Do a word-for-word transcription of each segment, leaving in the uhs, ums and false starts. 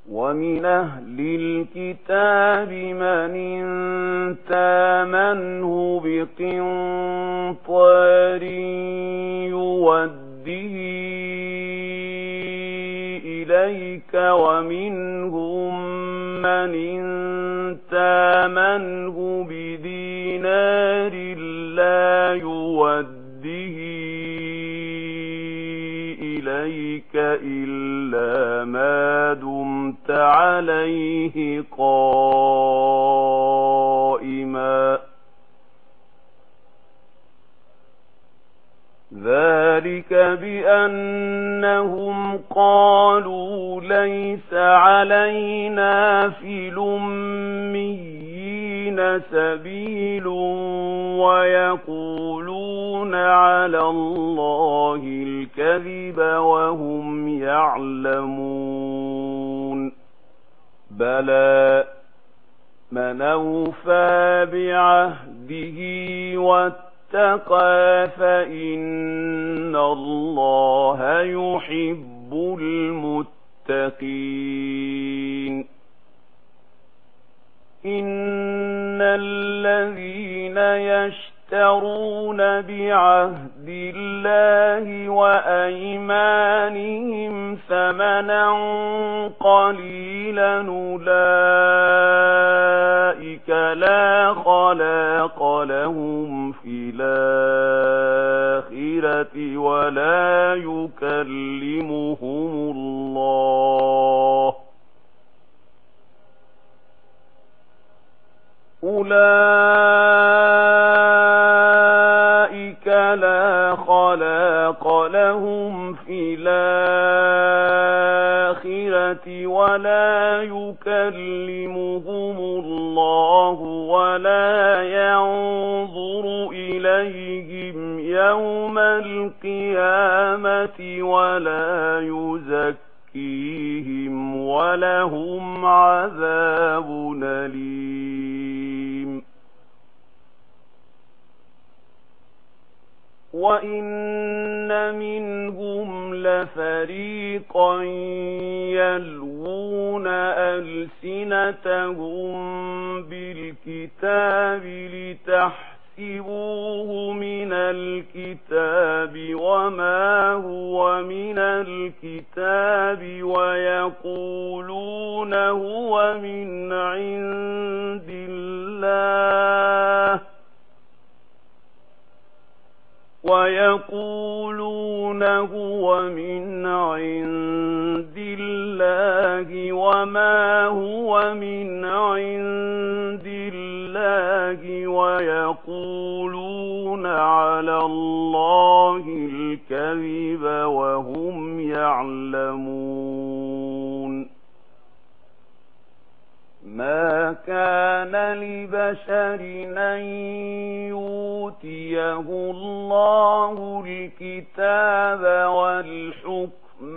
ومن أهل الكتاب من إن تامنه بقنطار يوده إليك ومنهم من إن تامنه بدينار لا يوده إليك إلا ما دمت عليه قائما ذلك بأنهم قالوا ليس علينا في الأميين سبيل ويقولون على الله الكذب وهم يعلمون بلى من أوفى بعهده واتقى فإن الله يحب المتقين إن الذين يشترون بعهد الله وأيمانهم ثمنا قليلا أولئك لا خلاق لهم في الآخرة ولا يكلمهم الله أولئك لا خلاق لهم في الآخرة ولا يكلمهم الله ولا ينظر إليهم يوم القيامة ولا يزكيهم ولهم عذاب أليم وإن منهم لفريقا يلوون ألسنتهم بالكتاب لتحسبوه من الكتاب وما هو من الكتاب ويقولون هو من عند الله ويقولون هو من عند الله وما هو من عند الله ويقولون على الله الكذب وهم يعلمون ما كان لبشر أن يؤتيه الله الكتاب والحكم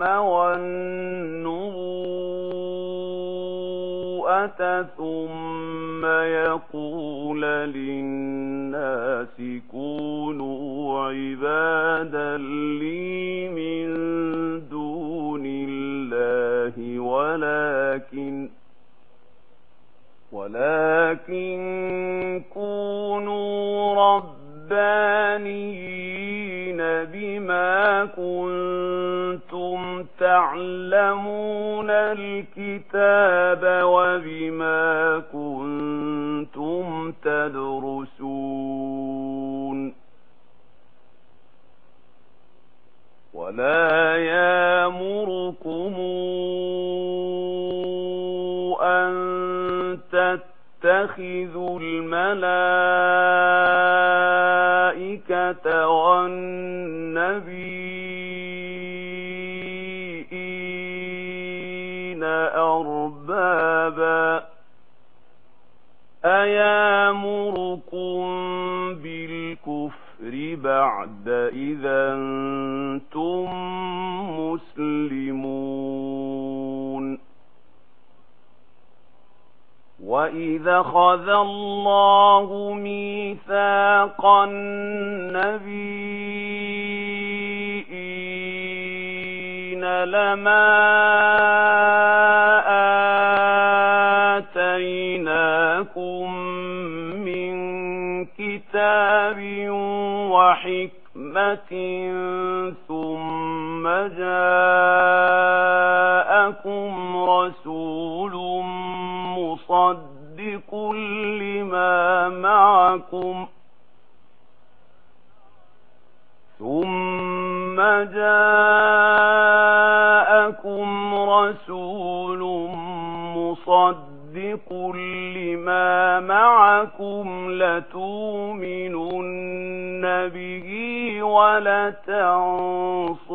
والنبوءة ثم يقول للناس كونوا عبادا لي من دون الله ولكن ولكن كونوا ربانيين بما كنتم تعلمون الكتاب وبما كنتم تدرسون ولا يأمركم أن تتخذوا الملائكة والنبيين أربابا أيامركم بالكفر بعد إذا أنتم مسلمون وَإِذَا أَخَذَ اللَّهُ مِيثَاقَ النَّبِيِّينَ لَمَا بينة ثم جاءكم رسول مصدق لما معكم ثم جاءكم رسول مصدق لما معكم لتؤمنن به ولتنصرنه